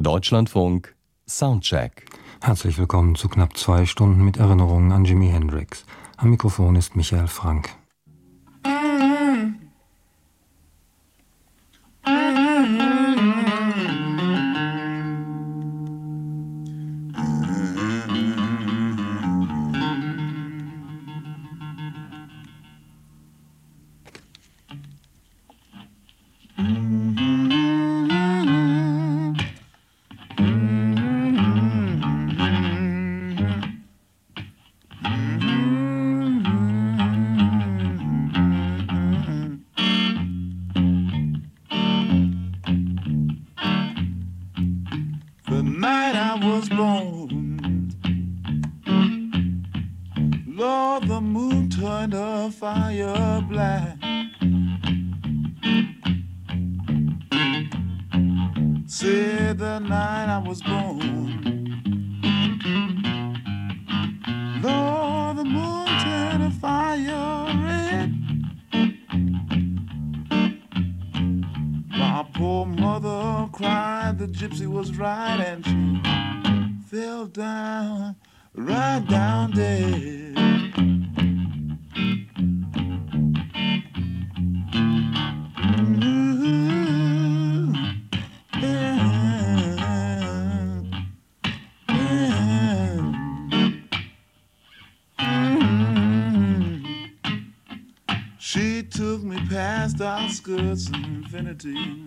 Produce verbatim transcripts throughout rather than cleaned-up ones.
Deutschlandfunk Soundcheck. Herzlich willkommen zu knapp zwei Stunden mit Erinnerungen an Jimi Hendrix. Am Mikrofon ist Michael Frank. Outskirts of infinity.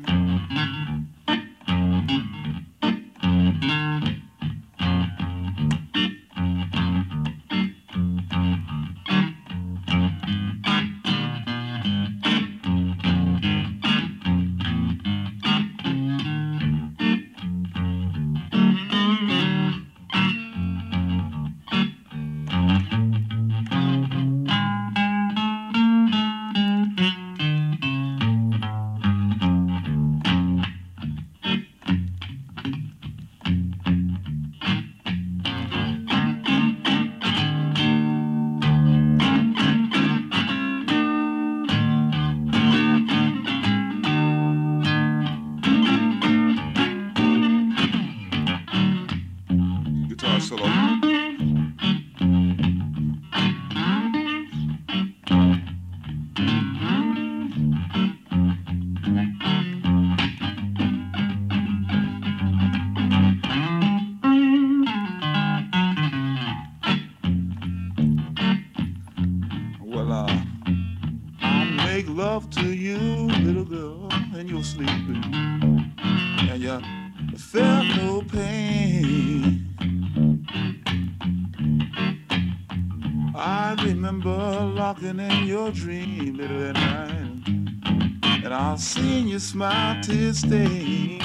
Smile till stay,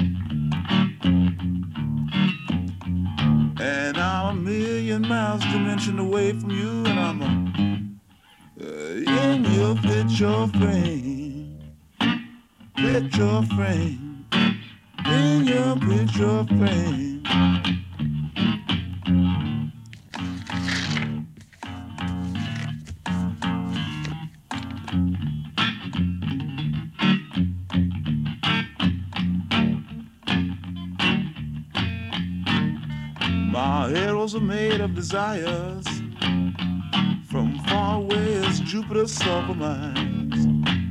and I'm a million miles dimension away from you, and I'm a, uh, in your picture frame, picture frame, in your picture frame. Are made of desires from far away as Jupiter's sulfur mines.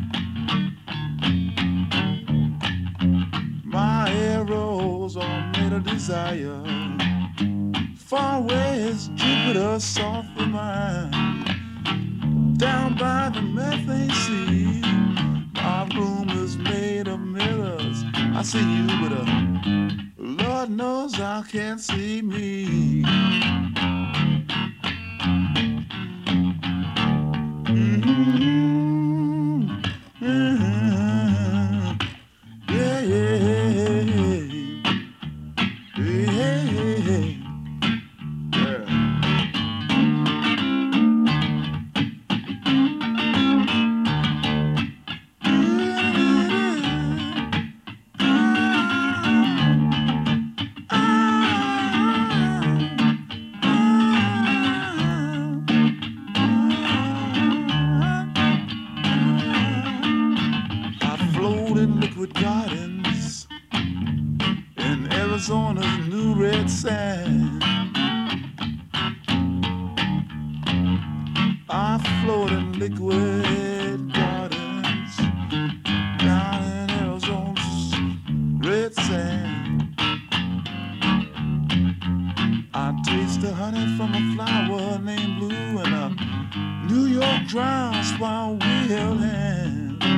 My arrows are made of desire far away as Jupiter's sulfur mines. Down by the methane sea, my room is made of mirrors. I see you, but uh, Lord knows I can't see me. Mm-hmm. Mm-hmm. Yeah, yeah, yeah. Yeah, yeah. Ah, ah, ah. Arizona's new red sand. I float in liquid gardens down in Arizona's red sand. I taste the honey from a flower named Blue, and a New York drowns while we held hands.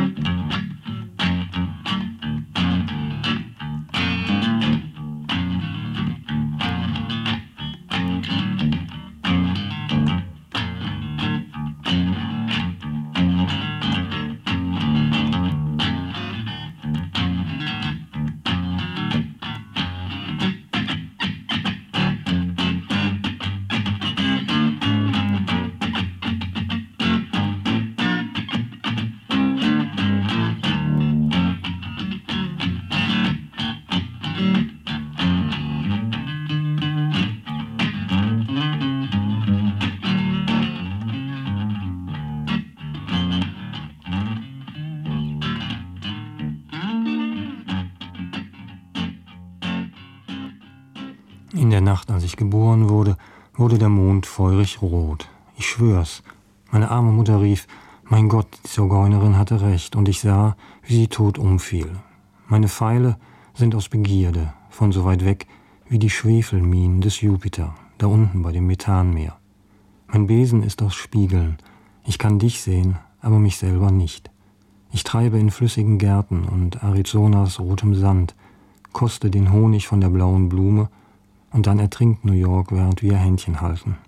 In der Nacht, als ich geboren wurde, wurde der Mond feurig rot. Ich schwör's. Meine arme Mutter rief, mein Gott, die Zigeunerin hatte recht, und ich sah, wie sie tot umfiel. Meine Pfeile sind aus Begierde, von so weit weg wie die Schwefelminen des Jupiter, da unten bei dem Methanmeer. Mein Besen ist aus Spiegeln. Ich kann dich sehen, aber mich selber nicht. Ich treibe in flüssigen Gärten und Arizonas rotem Sand, koste den Honig von der blauen Blume, und dann ertrinkt New York, während wir Händchen halten.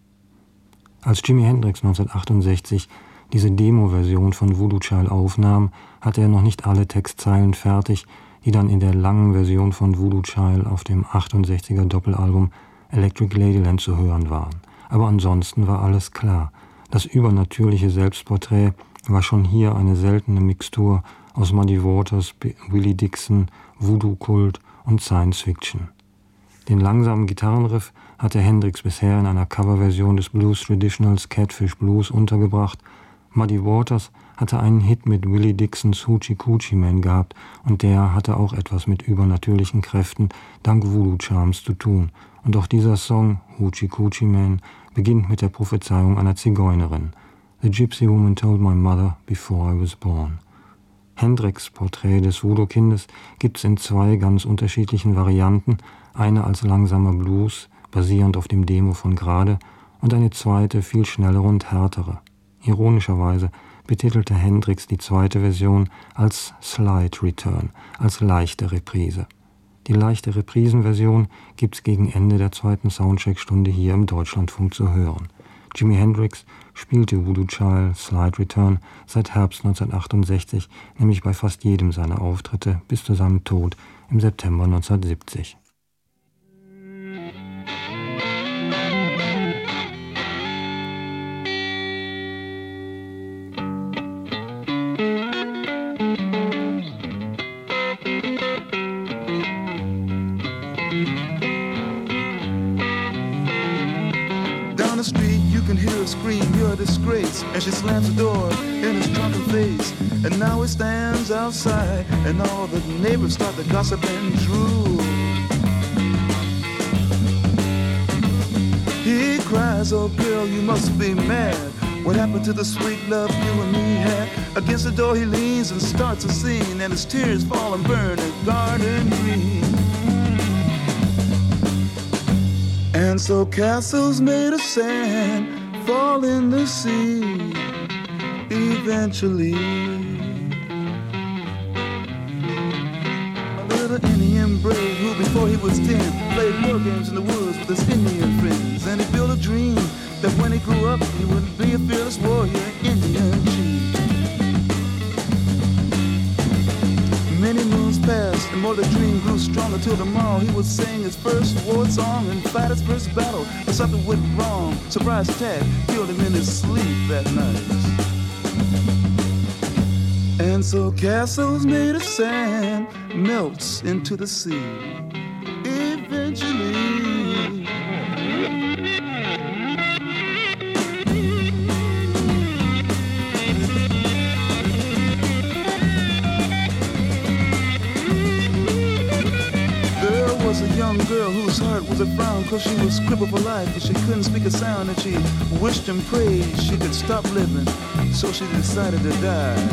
Als Jimi Hendrix neunzehnhundertachtundsechzig diese Demo-Version von Voodoo Child aufnahm, hatte er noch nicht alle Textzeilen fertig, die dann in der langen Version von Voodoo Child auf dem achtundsechziger Doppelalbum Electric Ladyland zu hören waren. Aber ansonsten war alles klar. Das übernatürliche Selbstporträt war schon hier eine seltene Mixtur aus Muddy Waters, Willie Dixon, Voodoo-Kult und Science Fiction. Den langsamen Gitarrenriff hatte Hendrix bisher in einer Coverversion des Blues Traditionals Catfish Blues untergebracht. Muddy Waters hatte einen Hit mit Willie Dixons Hoochie Coochie Man gehabt, und der hatte auch etwas mit übernatürlichen Kräften dank Voodoo Charms zu tun. Und auch dieser Song, Hoochie Coochie Man, beginnt mit der Prophezeiung einer Zigeunerin. The Gypsy Woman told my mother before I was born. Hendrix' Porträt des Voodoo-Kindes gibt's in zwei ganz unterschiedlichen Varianten, eine als langsamer Blues, basierend auf dem Demo von gerade, und eine zweite, viel schnellere und härtere. Ironischerweise betitelte Hendrix die zweite Version als Slight Return, als leichte Reprise. Die leichte Reprisenversion gibt's gegen Ende der zweiten Soundcheck-Stunde hier im Deutschlandfunk zu hören. Jimi Hendrix spielte Voodoo Child Slight Return seit Herbst neunzehnhundertachtundsechzig, nämlich bei fast jedem seiner Auftritte bis zu seinem Tod im September neunzehnhundertsiebzig. The street, you can hear her scream, you're a disgrace. And she slams the door in his drunken face. And now he stands outside, and all the neighbors start to gossip and drool. He cries, oh girl, you must be mad. What happened to the sweet love you and me had? Against the door he leans and starts a scene, and his tears fall and burn a garden green. And so castles made of sand fall in the sea eventually. A little Indian brave who before he was ten played war games in the woods with his Indian friends. And he built a dream that when he grew up he would be a fearless warrior, Indian chief. Many moons passed, and more the dream grew stronger till tomorrow he would sing his first war song and fight his first battle. But something went wrong. Surprise attack killed him in his sleep that night. And so castles made of sand melts into the sea eventually. A a young girl whose heart was a frown, cause she was crippled for life and she couldn't speak a sound, and she wished and prayed she could stop living, so she decided to die.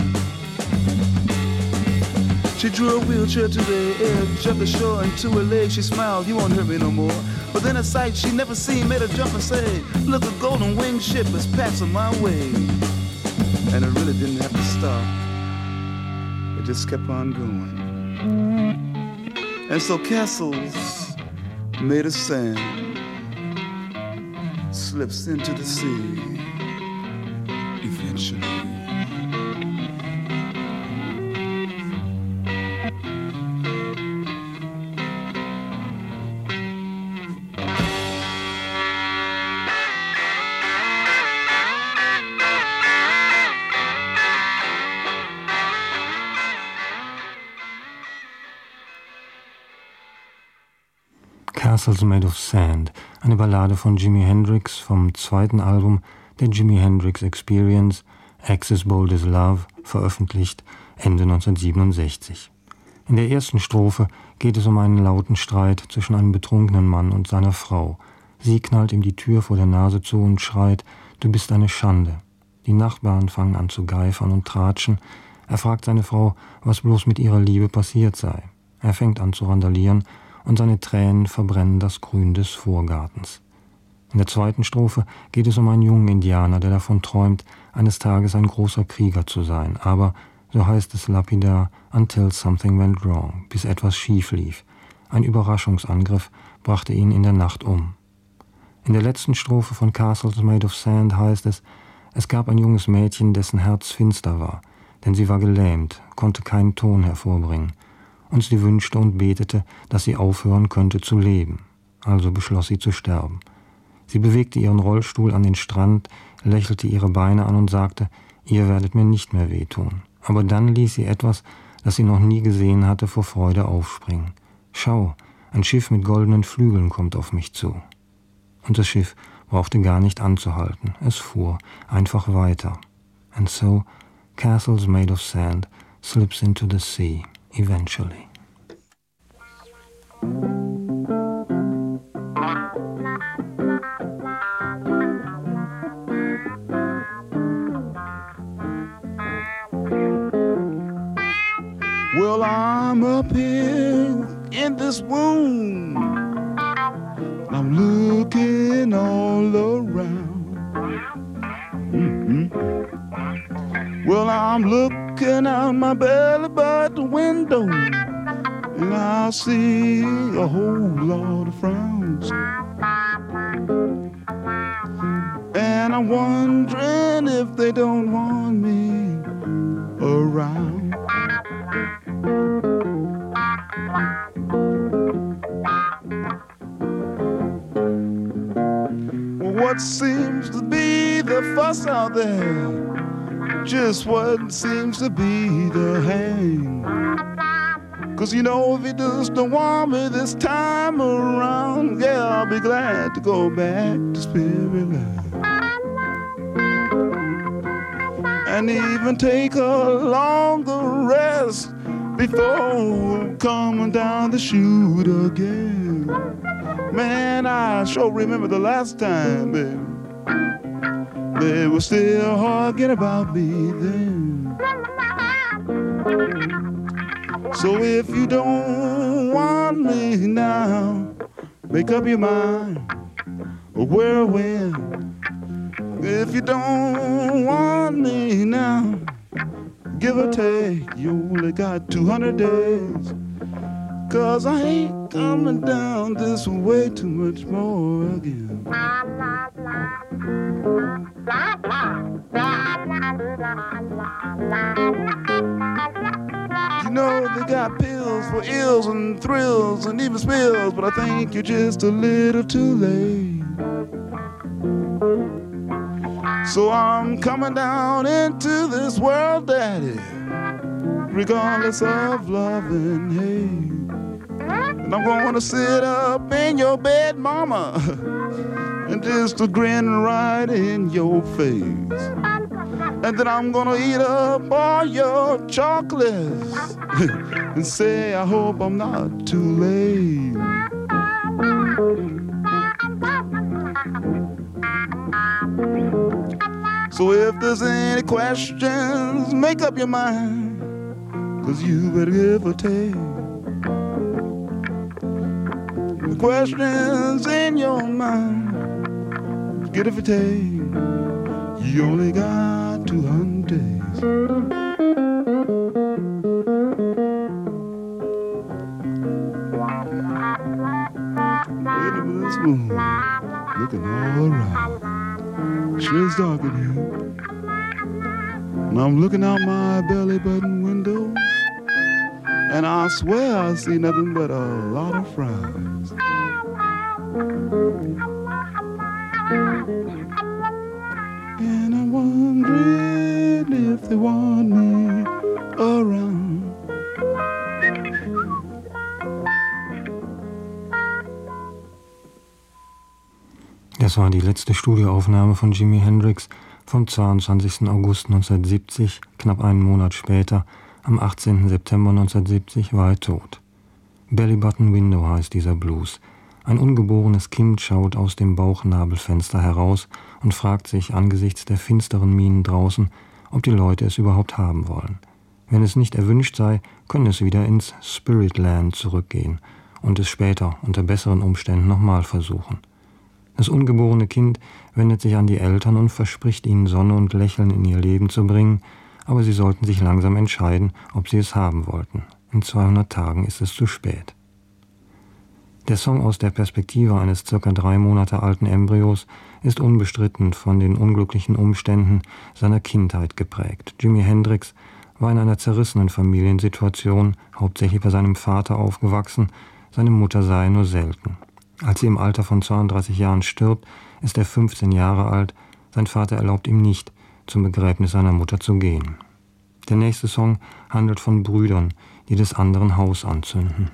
She drew a wheelchair to the edge of the shore, and to her legs she smiled, you won't hurt me no more. But then a sight she never seen made her jump and say, look, a golden winged ship is passing my way. And it really didn't have to stop, it just kept on going. And so castles made of sand slips into the sea eventually. Castles Made of Sand, eine Ballade von Jimi Hendrix vom zweiten Album der Jimi Hendrix Experience, Axis Bold as Love, veröffentlicht Ende neunzehnhundertsiebenundsechzig. In der ersten Strophe geht es um einen lauten Streit zwischen einem betrunkenen Mann und seiner Frau. Sie knallt ihm die Tür vor der Nase zu und schreit, du bist eine Schande. Die Nachbarn fangen an zu geifern und tratschen. Er fragt seine Frau, was bloß mit ihrer Liebe passiert sei. Er fängt an zu randalieren und seine Tränen verbrennen das Grün des Vorgartens. In der zweiten Strophe geht es um einen jungen Indianer, der davon träumt, eines Tages ein großer Krieger zu sein, aber, so heißt es lapidar, until something went wrong, bis etwas schief lief. Ein Überraschungsangriff brachte ihn in der Nacht um. In der letzten Strophe von Castles Made of Sand heißt es, es gab ein junges Mädchen, dessen Herz finster war, denn sie war gelähmt, konnte keinen Ton hervorbringen. Und sie wünschte und betete, dass sie aufhören könnte zu leben. Also beschloss sie zu sterben. Sie bewegte ihren Rollstuhl an den Strand, lächelte ihre Beine an und sagte, ihr werdet mir nicht mehr wehtun. Aber dann ließ sie etwas, das sie noch nie gesehen hatte, vor Freude aufspringen. Schau, ein Schiff mit goldenen Flügeln kommt auf mich zu. Und das Schiff brauchte gar nicht anzuhalten. Es fuhr einfach weiter. And so, Castles Made of Sand slips into the sea. Eventually. Well, I'm up here in this room. I'm looking all around. Mm-hmm. Well, I'm looking out my belly by the window, and I see a whole lot of frowns. And I'm wondering if they don't want me around. What seems to be the fuss out there? Just what seems to be the hang. Cause you know, if you just don't want me this time around, yeah, I'll be glad to go back to Spirit Land. And even take a longer rest before coming down the chute again. Man, I sure remember the last time, baby. They were still arguing about me then. So if you don't want me now, make up your mind where or when. If you don't want me now, give or take, you only got two hundred days. Cause I ain't coming down this way too much more again. You know they got pills for ills and thrills and even spills, but I think you're just a little too late. So I'm coming down into this world, Daddy, regardless of love and hate. And I'm gonna sit up in your bed, Mama, and just a grin right in your face. And then I'm gonna eat up all your chocolates and say I hope I'm not too late. So if there's any questions, make up your mind, 'cause you better give or take. The questions in your mind, get if you take. You only got two hundred days. Wait a minute, this moon looking all right. Sure is dark in here. And I'm looking out my belly button window, and I swear I see nothing but a lot of frowns. And I'm wondering if they want me around. Das war die letzte Studioaufnahme von Jimi Hendrix vom zweiundzwanzigsten August neunzehnhundertsiebzig. Knapp einen Monat später, am achtzehnten September neunzehnhundertsiebzig, war er tot. Belly Button Window heißt dieser Blues. Ein ungeborenes Kind schaut aus dem Bauchnabelfenster heraus und fragt sich angesichts der finsteren Mienen draußen, ob die Leute es überhaupt haben wollen. Wenn es nicht erwünscht sei, könne es wieder ins Spiritland zurückgehen und es später unter besseren Umständen nochmal versuchen. Das ungeborene Kind wendet sich an die Eltern und verspricht ihnen Sonne und Lächeln in ihr Leben zu bringen, aber sie sollten sich langsam entscheiden, ob sie es haben wollten. In zweihundert Tagen ist es zu spät. Der Song aus der Perspektive eines circa drei Monate alten Embryos ist unbestritten von den unglücklichen Umständen seiner Kindheit geprägt. Jimi Hendrix war in einer zerrissenen Familiensituation, hauptsächlich bei seinem Vater aufgewachsen, seine Mutter sah er nur selten. Als sie im Alter von zweiunddreißig Jahren stirbt, ist er fünfzehn Jahre alt, sein Vater erlaubt ihm nicht, zum Begräbnis seiner Mutter zu gehen. Der nächste Song handelt von Brüdern, die des anderen Haus anzünden.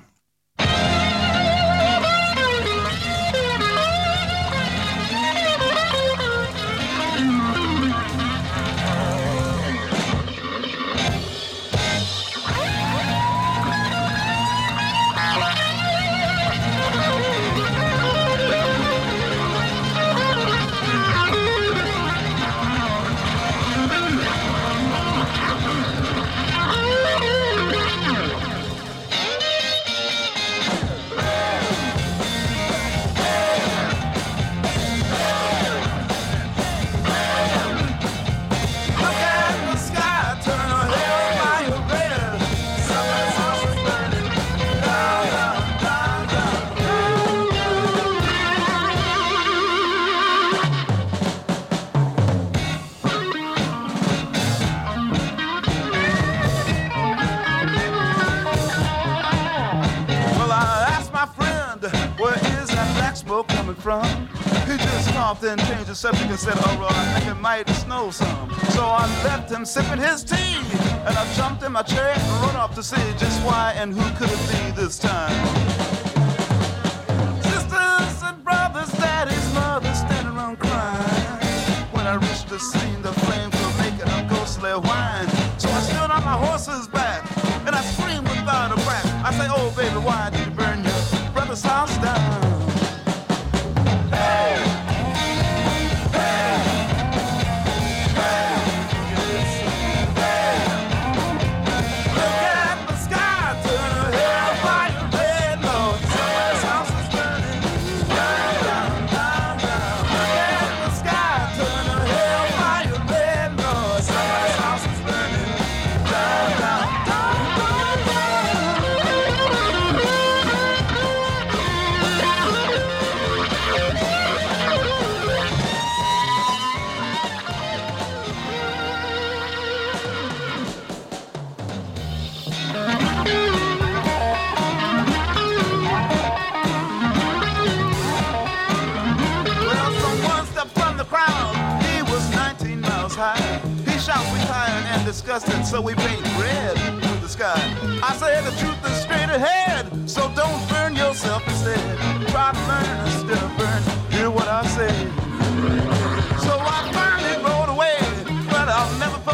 He just coughed and changed the subject and said, oh, well, I think it might snow some. So I left him sipping his tea, and I jumped in my chair and run off to see just why and who could it be this time. Sisters and brothers, daddies, mothers standing around crying. When I reached the scene, the flames were making a ghostly whine. So I stood on my horse's back, and I screamed without a crack. I say, oh, baby, why did you burn your brother's house down? Disgusted, so we paint red to the sky. I say the truth is straight ahead, so don't burn yourself instead. Try to learn instead of burn. Hear what I say. So I finally rode away, but I'll never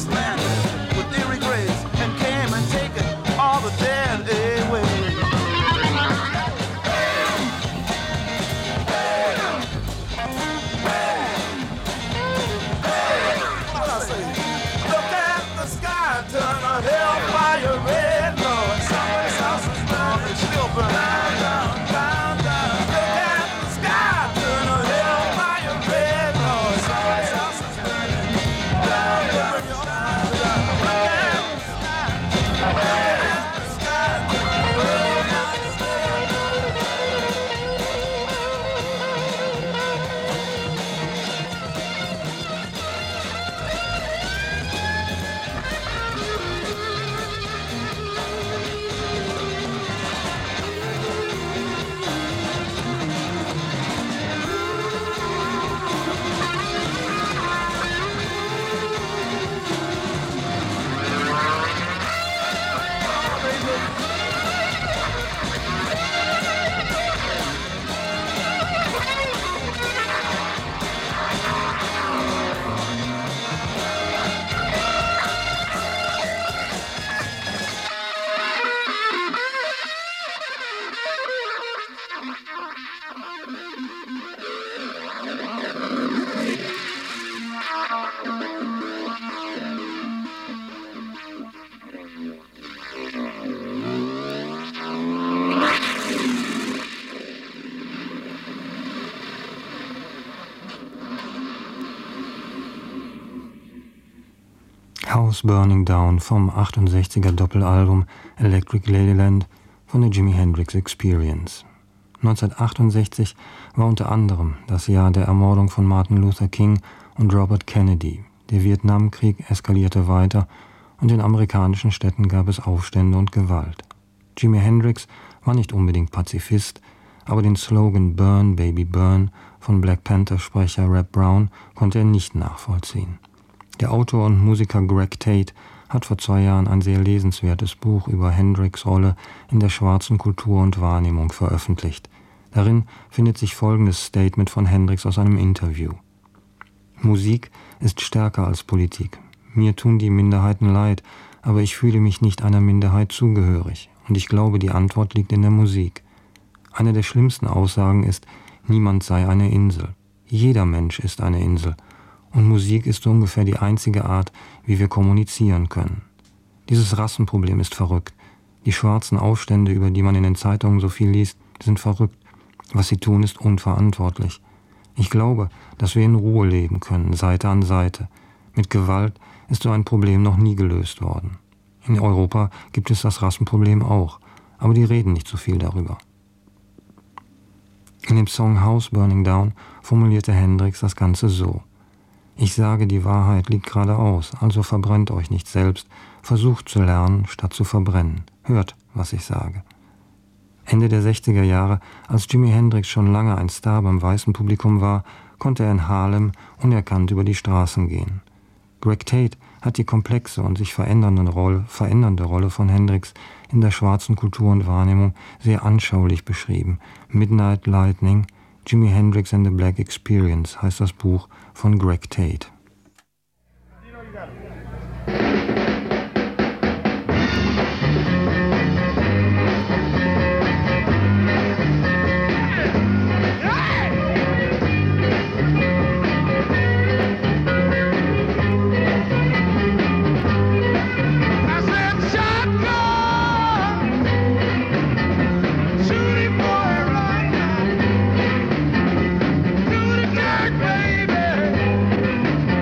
just landed with eerie grace and came and taken all the dead away. Look at the sky, turn a hellfire red, Lord. Someone's house is burning, still burning. Down, down, down, down. Look at the sky, turn a hellfire red, Lord. Someone's house is burning. Down, down, down, down. Look at the sky, look at the sky, turn a hellfire red. House Burning Down vom achtundsechziger Doppelalbum Electric Ladyland von der Jimi Hendrix Experience. neunzehnhundertachtundsechzig war unter anderem das Jahr der Ermordung von Martin Luther King und Robert Kennedy. Der Vietnamkrieg eskalierte weiter und in amerikanischen Städten gab es Aufstände und Gewalt. Jimi Hendrix war nicht unbedingt Pazifist, aber den Slogan Burn, Baby Burn von Black Panther-Sprecher Rap Brown konnte er nicht nachvollziehen. Der Autor und Musiker Greg Tate hat vor zwei Jahren ein sehr lesenswertes Buch über Hendrix' Rolle in der schwarzen Kultur und Wahrnehmung veröffentlicht. Darin findet sich folgendes Statement von Hendrix aus einem Interview. Musik ist stärker als Politik. Mir tun die Minderheiten leid, aber ich fühle mich nicht einer Minderheit zugehörig. Und ich glaube, die Antwort liegt in der Musik. Eine der schlimmsten Aussagen ist, niemand sei eine Insel. Jeder Mensch ist eine Insel. Und Musik ist so ungefähr die einzige Art, wie wir kommunizieren können. Dieses Rassenproblem ist verrückt. Die schwarzen Aufstände, über die man in den Zeitungen so viel liest, sind verrückt. Was sie tun, ist unverantwortlich. Ich glaube, dass wir in Ruhe leben können, Seite an Seite. Mit Gewalt ist so ein Problem noch nie gelöst worden. In Europa gibt es das Rassenproblem auch, aber die reden nicht so viel darüber. In dem Song House Burning Down formulierte Hendrix das Ganze so. Ich sage, die Wahrheit liegt geradeaus, also verbrennt euch nicht selbst, versucht zu lernen, statt zu verbrennen. Hört, was ich sage. Ende der sechziger Jahre, als Jimi Hendrix schon lange ein Star beim weißen Publikum war, konnte er in Harlem unerkannt über die Straßen gehen. Greg Tate hat die komplexe und sich verändernde Rolle, verändernde Rolle von Hendrix in der schwarzen Kultur und Wahrnehmung sehr anschaulich beschrieben. Midnight Lightning, Jimi Hendrix and the Black Experience heißt das Buch von Greg Tate. Baby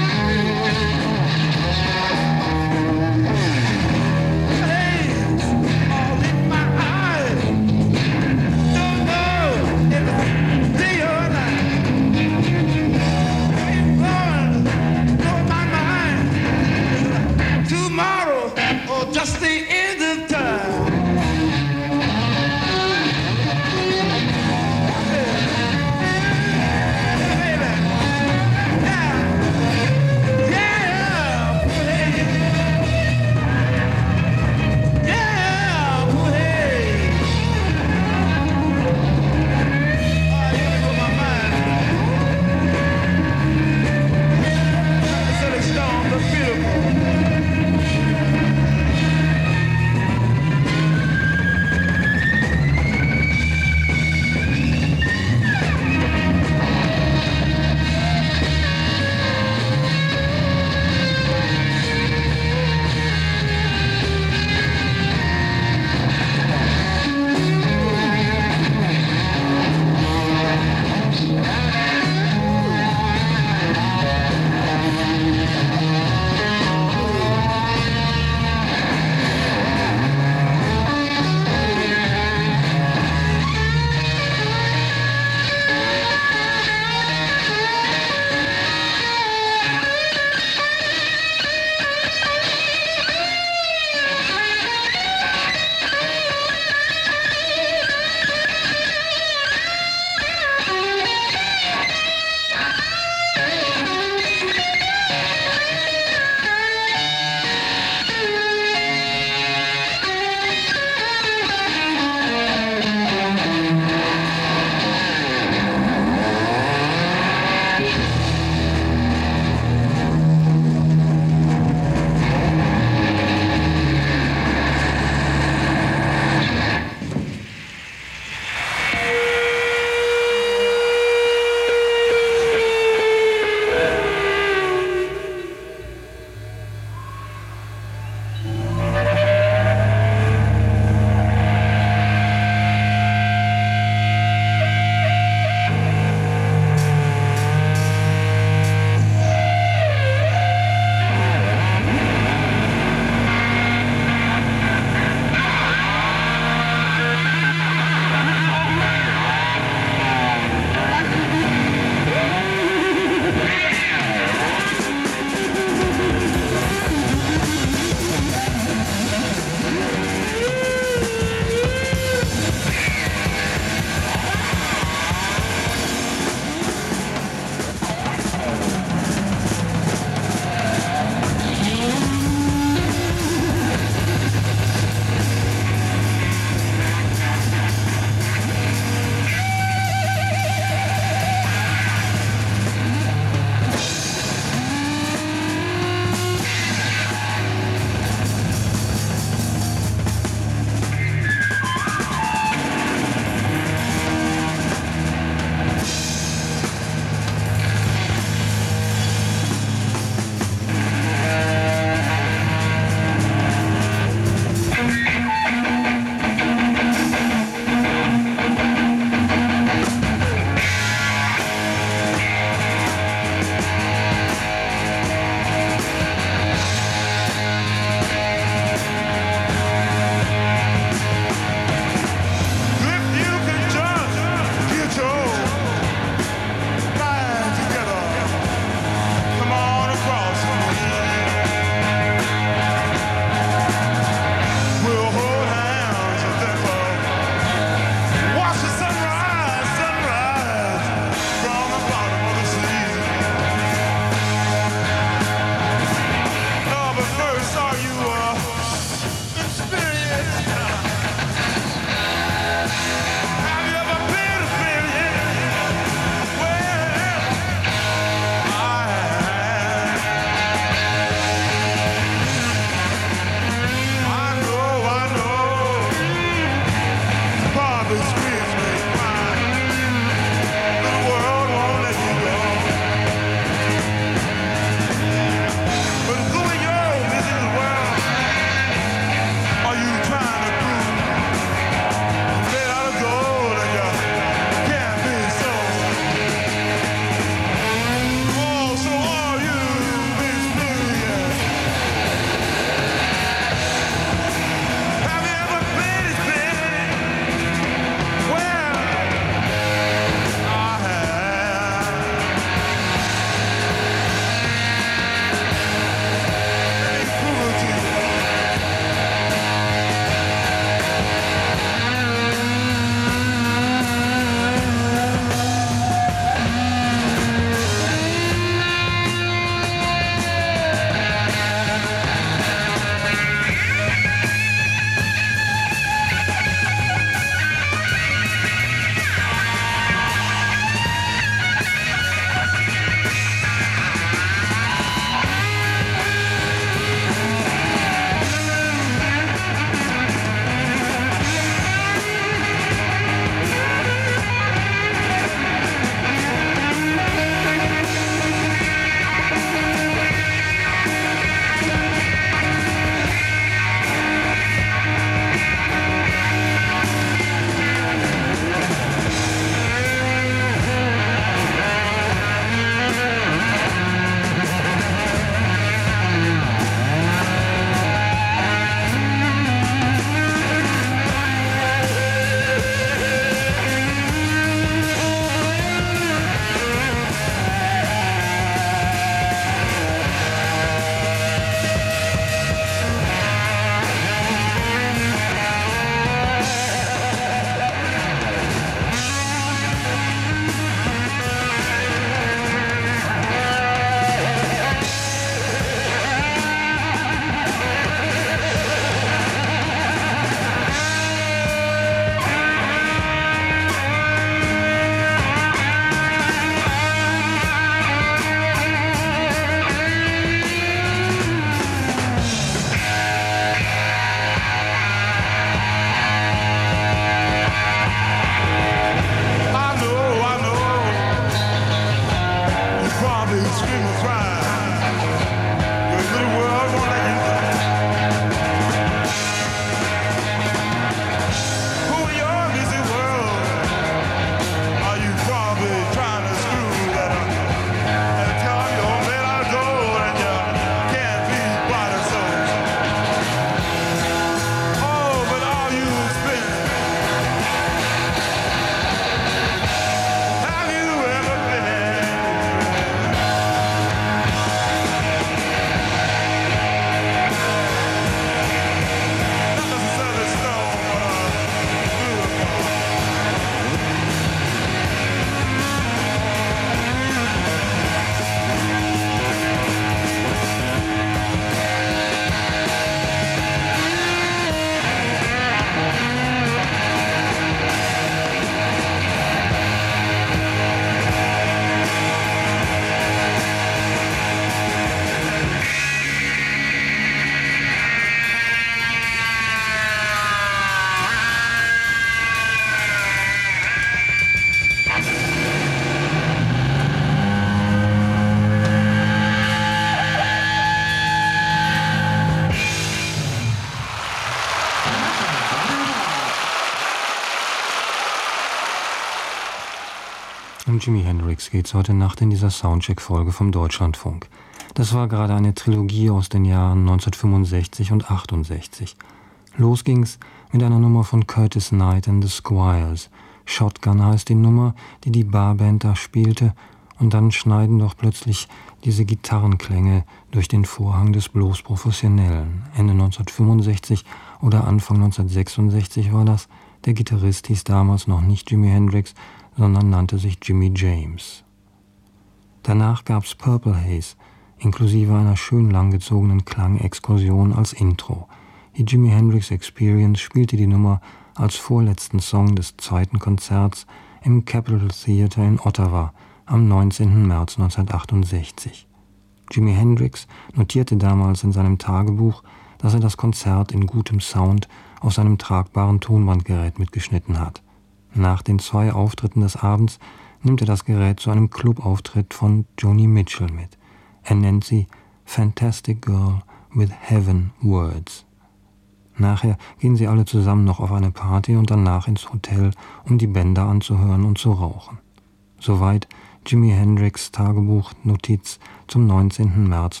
Um Jimi Hendrix geht's heute Nacht in dieser Soundcheck-Folge vom Deutschlandfunk. Das war gerade eine Trilogie aus den Jahren neunzehnhundertfünfundsechzig und achtundsechzig. Los ging's mit einer Nummer von Curtis Knight and the Squires. Shotgun heißt die Nummer, die die Barband da spielte, und dann schneiden doch plötzlich diese Gitarrenklänge durch den Vorhang des bloß Professionellen. Ende neunzehnhundertfünfundsechzig oder Anfang neunzehnhundertsechsundsechzig war das. Der Gitarrist hieß damals noch nicht Jimi Hendrix, sondern nannte sich Jimmy James. Danach gab's Purple Haze, inklusive einer schön langgezogenen Klangexkursion als Intro. Die Jimi Hendrix Experience spielte die Nummer als vorletzten Song des zweiten Konzerts im Capitol Theatre in Ottawa am neunzehnten März neunzehnhundertachtundsechzig. Jimi Hendrix notierte damals in seinem Tagebuch, dass er das Konzert in gutem Sound auf seinem tragbaren Tonbandgerät mitgeschnitten hat. Nach den zwei Auftritten des Abends nimmt er das Gerät zu einem Clubauftritt von Joni Mitchell mit. Er nennt sie Fantastic Girl with Heaven Words. Nachher gehen sie alle zusammen noch auf eine Party und danach ins Hotel, um die Bänder anzuhören und zu rauchen. Soweit Jimi Hendrix Tagebuchnotiz zum neunzehnten März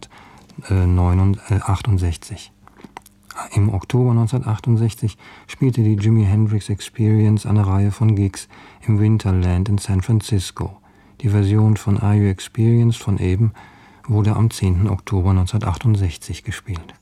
neunzehnhundertachtundsechzig. Im Oktober neunzehnhundertachtundsechzig spielte die Jimi Hendrix Experience eine Reihe von Gigs im Winterland in San Francisco. Die Version von Are You Experienced von eben wurde am zehnten Oktober neunzehnhundertachtundsechzig gespielt.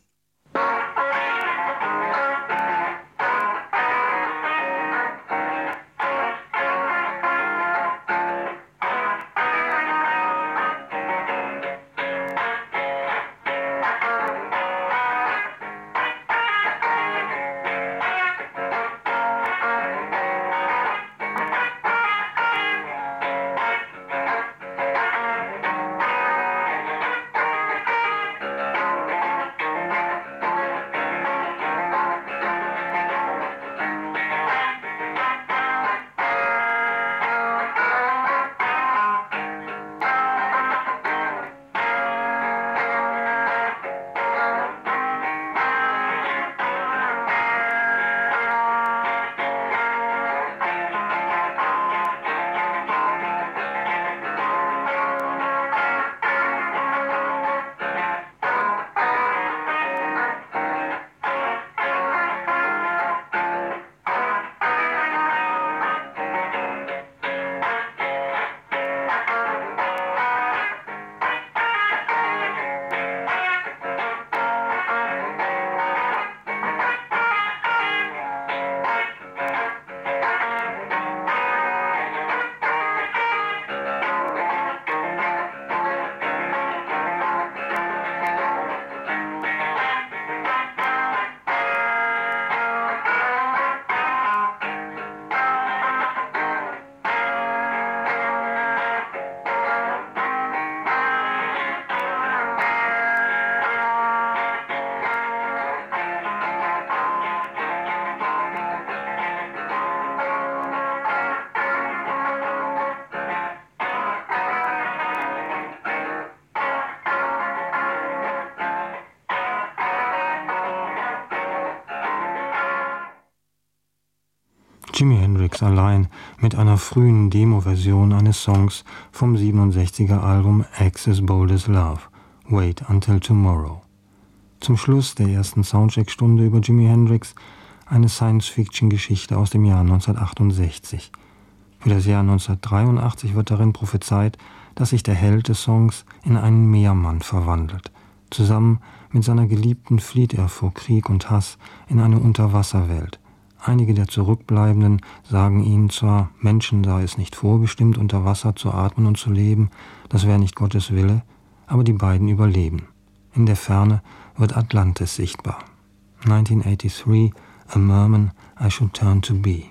Jimi Hendrix allein mit einer frühen Demo-Version eines Songs vom siebenundsechziger Album Axe as Bold as Love, Wait Until Tomorrow. Zum Schluss der ersten Soundcheck-Stunde über Jimi Hendrix eine Science-Fiction-Geschichte aus dem Jahr neunzehnhundertachtundsechzig. Für das Jahr neunzehnhundertdreiundachtzig wird darin prophezeit, dass sich der Held des Songs in einen Meermann verwandelt. Zusammen mit seiner Geliebten flieht er vor Krieg und Hass in eine Unterwasserwelt. Einige der Zurückbleibenden sagen ihnen zwar, Menschen sei es nicht vorbestimmt, unter Wasser zu atmen und zu leben, das wäre nicht Gottes Wille, aber die beiden überleben. In der Ferne wird Atlantis sichtbar. neunzehnhundertdreiundachtzig, A Merman I Should Turn to Be.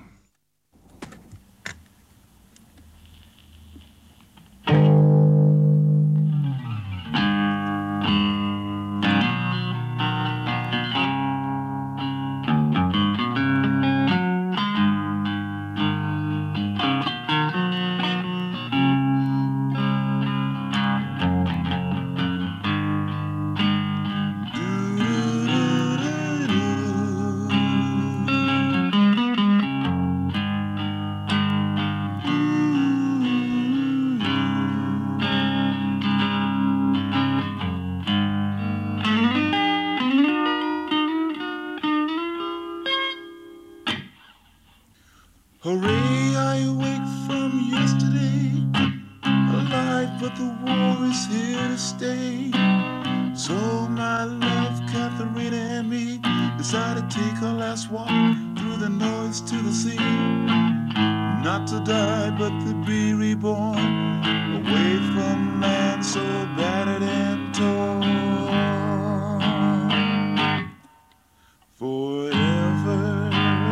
yesterday, alive, but the war is here to stay. So my love, Katharina and me decided to take our last walk through the noise to the sea. Not to die, but to be reborn, away from land so battered and torn. Forever.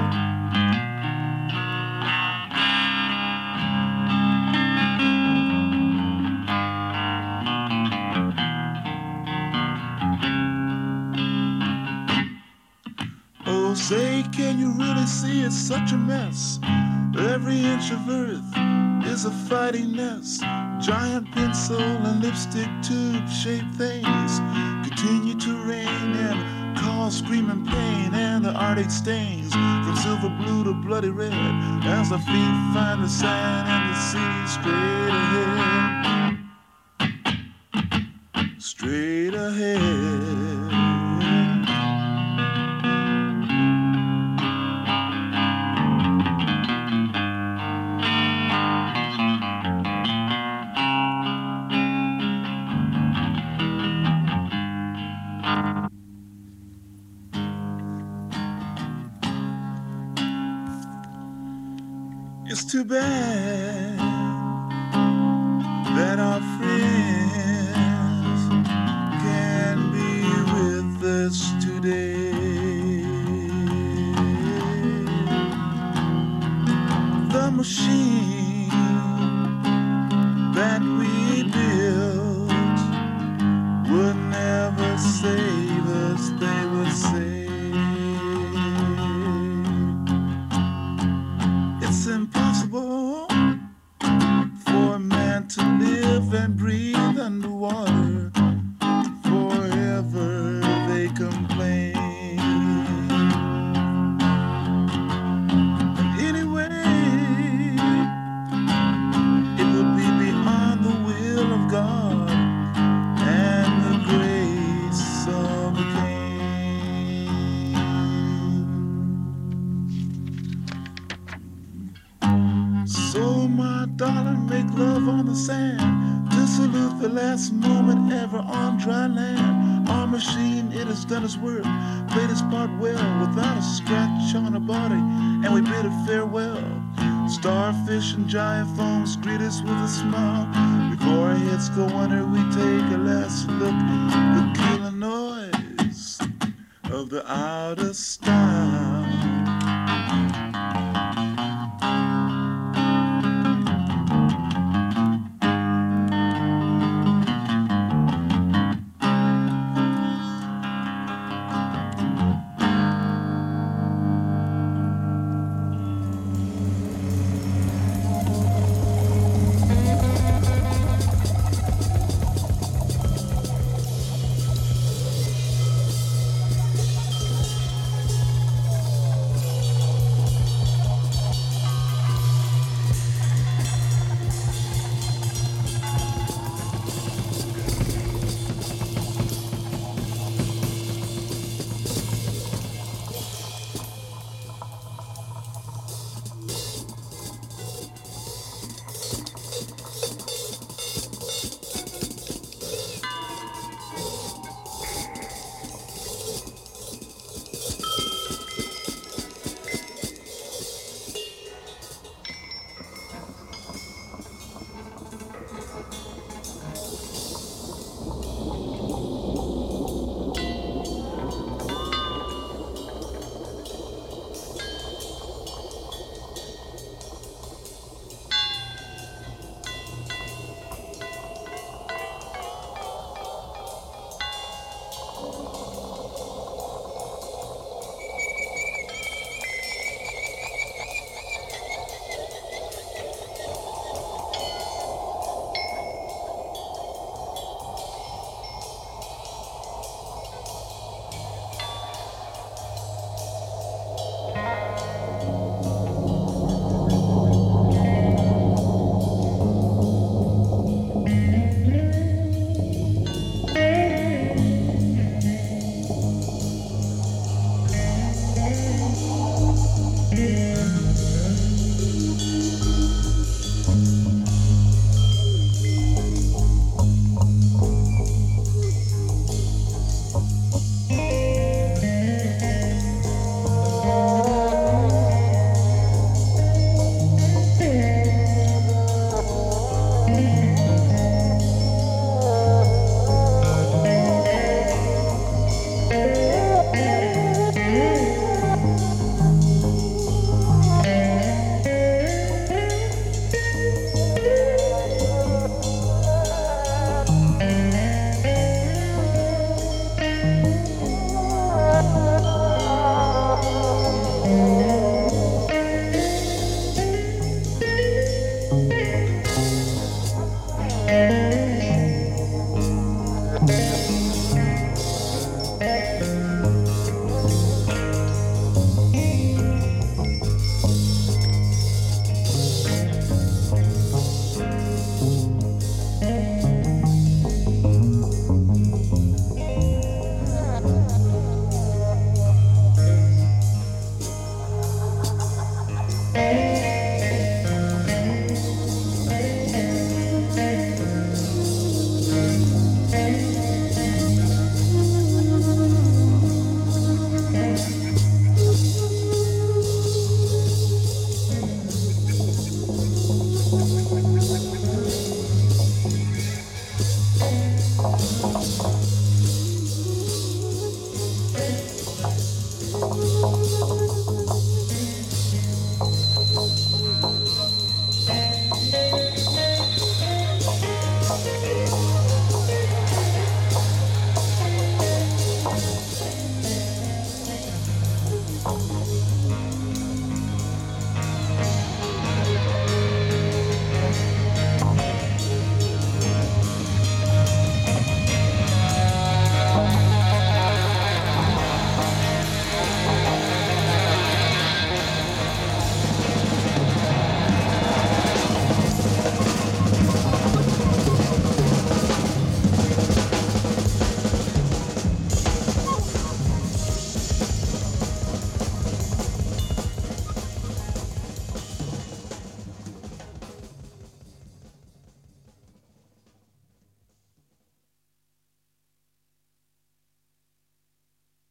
Oh, say, can you really see it's such a mess? Every inch of earth is a fighting nest. Giant pencil and lipstick tube-shaped things continue to rain and cause screaming pain. And the Arctic stains from silver blue to bloody red as the feet find the sand and the sea straight ahead. Straight ahead. It's too bad that our friends can't be with us today. The machine that we built would never save us, they would say. It's impossible for a man to live and breathe underwater. Forever they complain. And anyway, it would be beyond the will of God and the grace of the King. So my darling, make love on the sand to salute the last moment ever on dry land. Our machine, it has done its work, played its part well without a scratch on our body, and we bid it farewell. Starfish and giant foams greet us with a smile. Before our heads go under, we take a last look, the killing noise of the outer style.